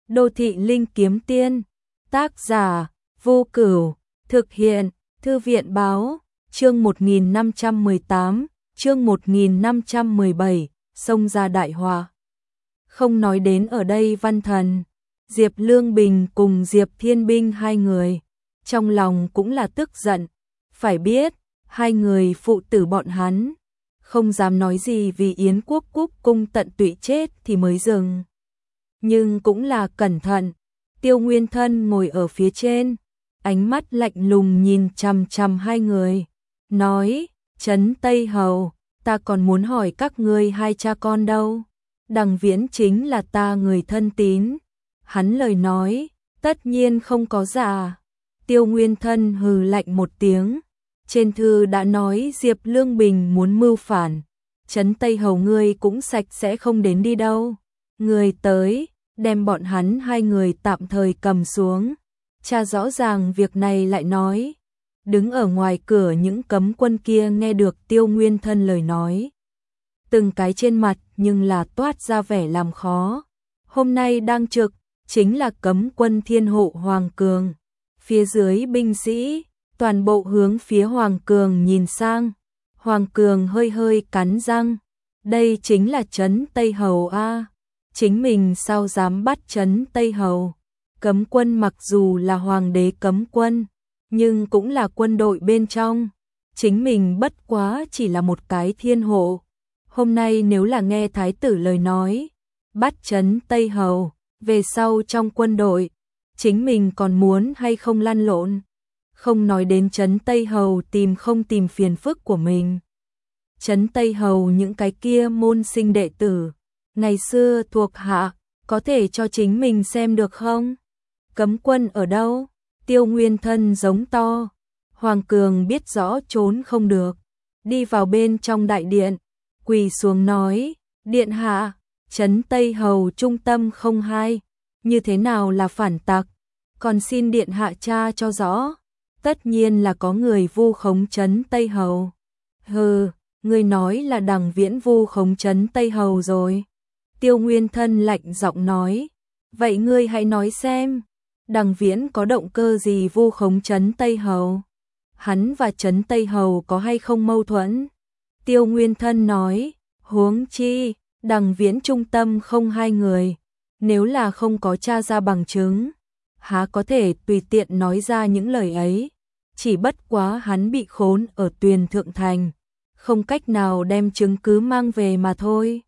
Đô thị linh kiếm tiên, tác giả, Vô Cửu, thực hiện, Thư viện báo, chương 1518, chương 1517, xông ra đại họa. Không nói đến ở đây Văn Thần, Diệp Lương Bình cùng Diệp Thiên Binh hai người, trong lòng cũng là tức giận, phải biết, hai người phụ tử bọn hắn, không dám nói gì vì Yến Quốc Cúc cung tận tụy chết thì mới dừng. Nhưng cũng là cẩn thận, Tiêu Nguyên Thân ngồi ở phía trên, ánh mắt lạnh lùng nhìn chằm chằm hai người, nói, Trấn Tây Hầu, ta còn muốn hỏi các ngươi hai cha con đâu, Đằng Viễn chính là ta người thân tín, hắn lời nói, tất nhiên không có giả. Tiêu Nguyên Thân hừ lạnh một tiếng, trên thư đã nói Diệp Lương Bình muốn mưu phản, Trấn Tây Hầu ngươi cũng sạch sẽ không đến đi đâu, người tới, đem bọn hắn hai người tạm thời cầm xuống, tra rõ ràng việc này lại nói. Đứng ở ngoài cửa những cấm quân kia nghe được Tiêu Nguyên Thân lời nói, từng cái trên mặt nhưng là toát ra vẻ làm khó. Hôm nay đang trực, chính là cấm quân Thiên Hộ Hoàng Cường, phía dưới binh sĩ, toàn bộ hướng phía Hoàng Cường nhìn sang. Hoàng Cường hơi hơi cắn răng, đây chính là Trấn Tây Hầu a, chính mình sao dám bắt Trấn Tây Hầu. Cấm quân mặc dù là hoàng đế cấm quân, nhưng cũng là quân đội bên trong, chính mình bất quá chỉ là một cái thiên hộ. Hôm nay nếu là nghe thái tử lời nói, bắt Trấn Tây Hầu, về sau trong quân đội, chính mình còn muốn hay không lăn lộn. Không nói đến Trấn Tây Hầu tìm không tìm phiền phức của mình. Trấn Tây Hầu những cái kia môn sinh đệ tử, ngày xưa thuộc hạ, có thể cho chính mình xem được không? Cấm quân ở đâu? Tiêu Nguyên Thân giống to. Hoàng Cường biết rõ trốn không được, đi vào bên trong đại điện, quỳ xuống nói, điện hạ, Trấn Tây Hầu trung tâm không hai, như thế nào là phản tặc, còn xin điện hạ tra cho rõ. Tất nhiên là có người vu khống Trấn Tây Hầu. Hừ, người nói là Đằng Viễn vu khống Trấn Tây Hầu rồi. Tiêu Nguyên Thân lạnh giọng nói, vậy ngươi hãy nói xem, Đằng Viễn có động cơ gì vu khống Trấn Tây Hầu? Hắn và Trấn Tây Hầu có hay không mâu thuẫn? Tiêu Nguyên Thân nói, huống chi, Đằng Viễn trung tâm không hai người, nếu là không có tra ra bằng chứng, há có thể tùy tiện nói ra những lời ấy, chỉ bất quá hắn bị khốn ở Tuyền Thượng Thành, không cách nào đem chứng cứ mang về mà thôi.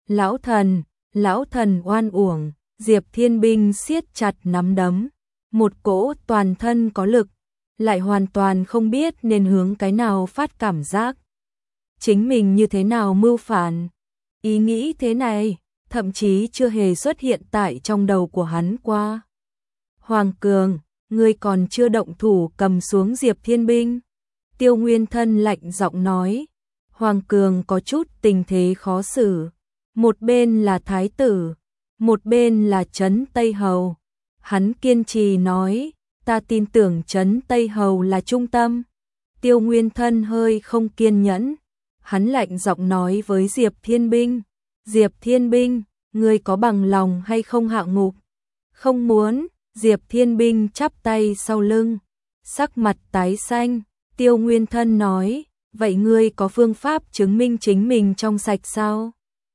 Lão thần oan uổng, Diệp Thiên Binh siết chặt nắm đấm, một cỗ toàn thân có lực, lại hoàn toàn không biết nên hướng cái nào phát cảm giác. Chính mình như thế nào mưu phản, ý nghĩ thế này, thậm chí chưa hề xuất hiện tại trong đầu của hắn qua. Hoàng Cường, ngươi còn chưa động thủ cầm xuống Diệp Thiên Binh. Tiêu Nguyên Thân lạnh giọng nói. Hoàng Cường có chút tình thế khó xử. Một bên là thái tử, một bên là Trấn Tây Hầu. Hắn kiên trì nói, ta tin tưởng Trấn Tây Hầu là trung tâm. Tiêu Nguyên Thân hơi không kiên nhẫn. Hắn lạnh giọng nói với Diệp Thiên Binh. Diệp Thiên Binh, ngươi có bằng lòng hay không hạ ngục? Không muốn. Diệp Thiên Binh chắp tay sau lưng, sắc mặt tái xanh. Tiêu Nguyên Thân nói, vậy ngươi có phương pháp chứng minh chính mình trong sạch sao?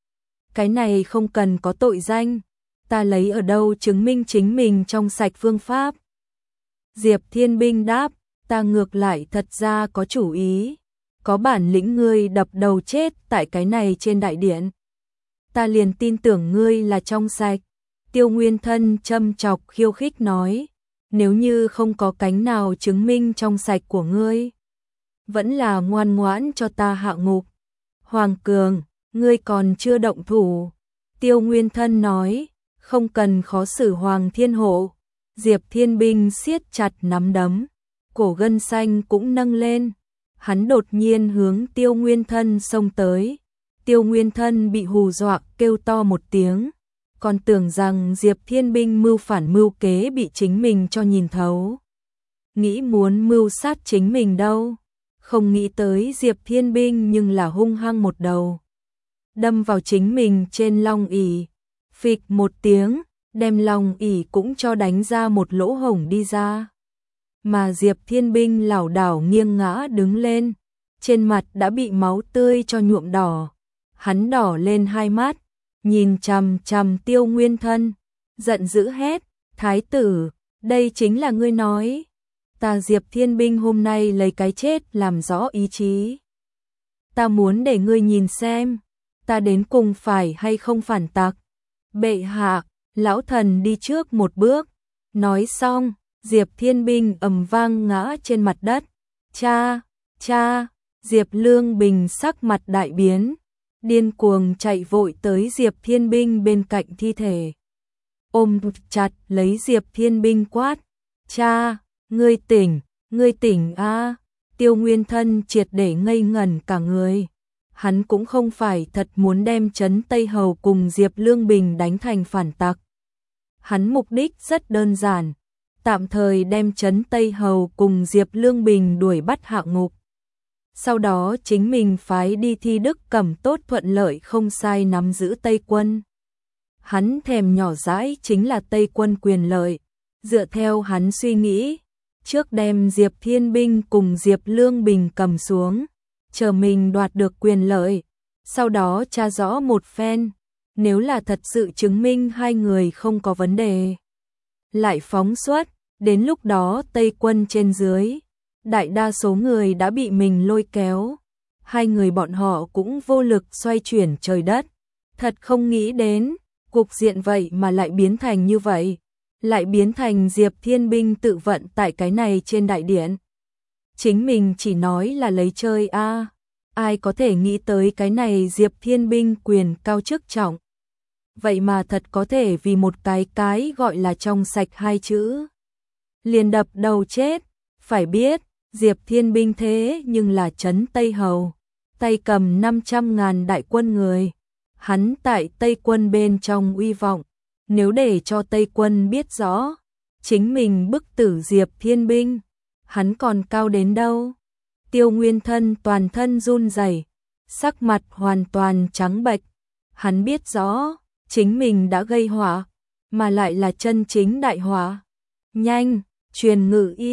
Cái này không cần có tội danh, ta lấy ở đâu chứng minh chính mình trong sạch phương pháp? Diệp Thiên Binh đáp, ta ngược lại thật ra có chủ ý, có bản lĩnh ngươi đập đầu chết tại cái này trên đại điện, ta liền tin tưởng ngươi là trong sạch. Tiêu Nguyên Thân châm chọc khiêu khích nói, nếu như không có cánh nào chứng minh trong sạch của ngươi, vẫn là ngoan ngoãn cho ta hạ ngục. Hoàng Cường, ngươi còn chưa động thủ. Tiêu Nguyên Thân nói, không cần khó xử Hoàng Thiên Hộ. Diệp Thiên Binh siết chặt nắm đấm, cổ gân xanh cũng nâng lên, hắn đột nhiên hướng Tiêu Nguyên Thân xông tới. Tiêu Nguyên Thân bị hù dọa kêu to một tiếng, còn tưởng rằng Diệp Thiên Binh mưu phản mưu kế bị chính mình cho nhìn thấu, nghĩ muốn mưu sát chính mình đâu, không nghĩ tới Diệp Thiên Binh nhưng là hung hăng một đầu, đâm vào chính mình trên long ỷ, phịch một tiếng, đem Long ỷ cũng cho đánh ra một lỗ hổng đi ra. Mà Diệp Thiên Binh lảo đảo nghiêng ngã đứng lên, trên mặt đã bị máu tươi cho nhuộm đỏ. Hắn đỏ lên hai mắt, nhìn chằm chằm Tiêu Nguyên Thân, giận dữ hét, thái tử, đây chính là ngươi nói. Ta Diệp Thiên Binh hôm nay lấy cái chết làm rõ ý chí. Ta muốn để ngươi nhìn xem, ta đến cùng phải hay không phản tặc. Bệ hạ, lão thần đi trước một bước. Nói xong, Diệp Thiên Binh ầm vang ngã trên mặt đất. Cha, cha, Diệp Lương Bình sắc mặt đại biến, điên cuồng chạy vội tới Diệp Thiên Binh bên cạnh thi thể. Ôm chặt lấy Diệp Thiên Binh quát, cha, ngươi tỉnh a. Tiêu Nguyên Thân triệt để ngây ngẩn cả người. Hắn cũng không phải thật muốn đem Trấn Tây Hầu cùng Diệp Lương Bình đánh thành phản tặc. Hắn mục đích rất đơn giản, tạm thời đem Trấn Tây Hầu cùng Diệp Lương Bình đuổi bắt hạ ngục. Sau đó chính mình phái đi thi Đức Cẩm tốt thuận lợi không sai nắm giữ Tây quân. Hắn thèm nhỏ dãi chính là Tây quân quyền lợi. Dựa theo hắn suy nghĩ, trước đem Diệp Thiên Binh cùng Diệp Lương Bình cầm xuống, chờ mình đoạt được quyền lợi, sau đó tra rõ một phen, nếu là thật sự chứng minh hai người không có vấn đề, lại phóng xuất, đến lúc đó Tây quân trên dưới, đại đa số người đã bị mình lôi kéo, hai người bọn họ cũng vô lực xoay chuyển trời đất. Thật không nghĩ đến, cục diện vậy mà lại biến thành như vậy, lại biến thành Diệp Thiên Binh tự vận tại cái này trên đại điện. Chính mình chỉ nói là lấy chơi a, ai có thể nghĩ tới cái này Diệp Thiên Binh quyền cao chức trọng. Vậy mà thật có thể vì một cái gọi là trong sạch hai chữ, liền đập đầu chết. Phải biết, Diệp Thiên Binh thế nhưng là Trấn Tây Hầu, tay cầm 500.000 đại quân người. Hắn tại Tây quân bên trong uy vọng, nếu để cho Tây quân biết rõ, chính mình bức tử Diệp Thiên Binh, hắn còn cao đến đâu. Tiêu Nguyên Thân toàn thân run rẩy, sắc mặt hoàn toàn trắng bệch. Hắn biết rõ, chính mình đã gây họa, mà lại là chân chính đại họa. Nhanh, truyền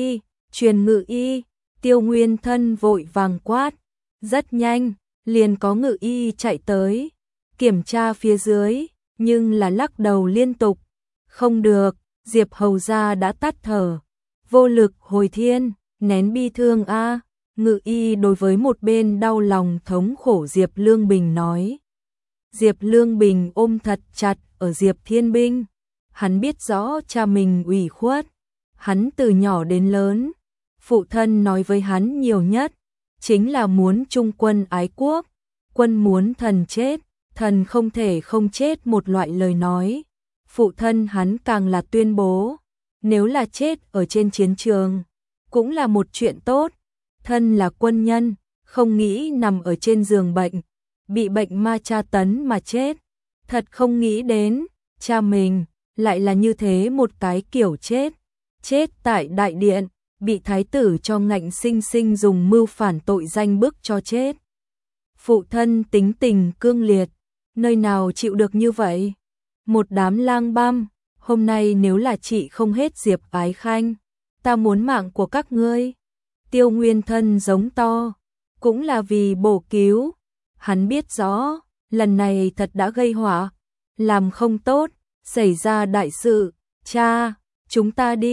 ngự y, Tiêu Nguyên Thân vội vàng quát. Rất nhanh, liền có ngự y chạy tới, kiểm tra phía dưới, nhưng là lắc đầu liên tục. Không được, Diệp hầu gia đã tắt thở, vô lực hồi thiên, nén bi thương a. Ngự y đối với một bên đau lòng thống khổ Diệp Lương Bình nói. Diệp Lương Bình ôm thật chặt ở Diệp Thiên Binh, hắn biết rõ cha mình ủy khuất, hắn từ nhỏ đến lớn, phụ thân nói với hắn nhiều nhất chính là muốn trung quân ái quốc, quân muốn thần chết, thần không thể không chết một loại lời nói. Phụ thân hắn càng là tuyên bố, nếu là chết ở trên chiến trường, cũng là một chuyện tốt. Thân là quân nhân, không nghĩ nằm ở trên giường bệnh, bị bệnh ma tra tấn mà chết. Thật không nghĩ đến, cha mình lại là như thế một cái kiểu chết. Chết tại đại điện, bị thái tử cho ngạnh sinh sinh dùng mưu phản tội danh bức cho chết. Phụ thân tính tình cương liệt, nơi nào chịu được như vậy. Một đám lang băm, hôm nay nếu là chị không hết Diệp Ái Khanh, ta muốn mạng của các ngươi. Tiêu Nguyên Thân giống to, cũng là vì bổ cứu. Hắn biết rõ, lần này thật đã gây họa, làm không tốt, xảy ra đại sự. Cha, chúng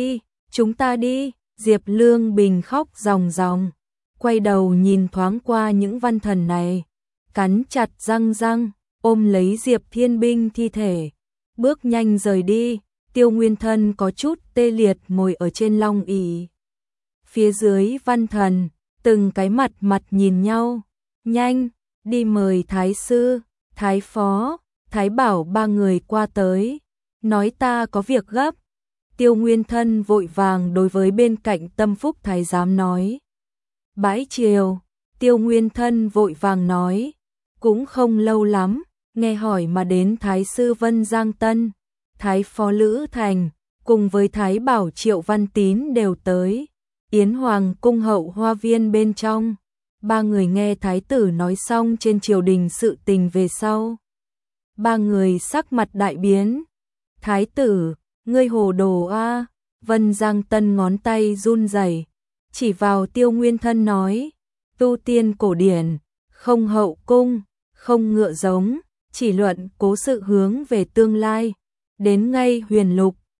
ta đi. Diệp Lương Bình khóc ròng ròng, quay đầu nhìn thoáng qua những văn thần này, cắn chặt răng, ôm lấy Diệp Thiên Binh thi thể, bước nhanh rời đi. Tiêu Nguyên Thân có chút tê liệt ngồi ở trên long ỷ. Phía dưới văn thần, từng cái mặt nhìn nhau, nhanh, đi mời thái sư, thái phó, thái bảo ba người qua tới, nói ta có việc gấp. Tiêu Nguyên Thân vội vàng đối với bên cạnh Tâm Phúc thái giám nói. Bãi chiều, Tiêu Nguyên Thân vội vàng nói, cũng không lâu lắm, nghe hỏi mà đến thái sư Vân Giang Tân, thái phó Lữ Thành, cùng với thái bảo Triệu Văn Tín đều tới. Yến Hoàng cung hậu hoa viên bên trong, ba người nghe thái tử nói xong trên triều đình sự tình về sau. Ba người sắc mặt đại biến, Thái tử, ngươi hồ đồ a. Vân Giang Tân ngón tay run rẩy, chỉ vào Tiêu Nguyên Thân nói, tu tiên cổ điển, không hậu cung, không ngựa giống, chỉ luận cố sự hướng về tương lai, đến ngay huyền lục,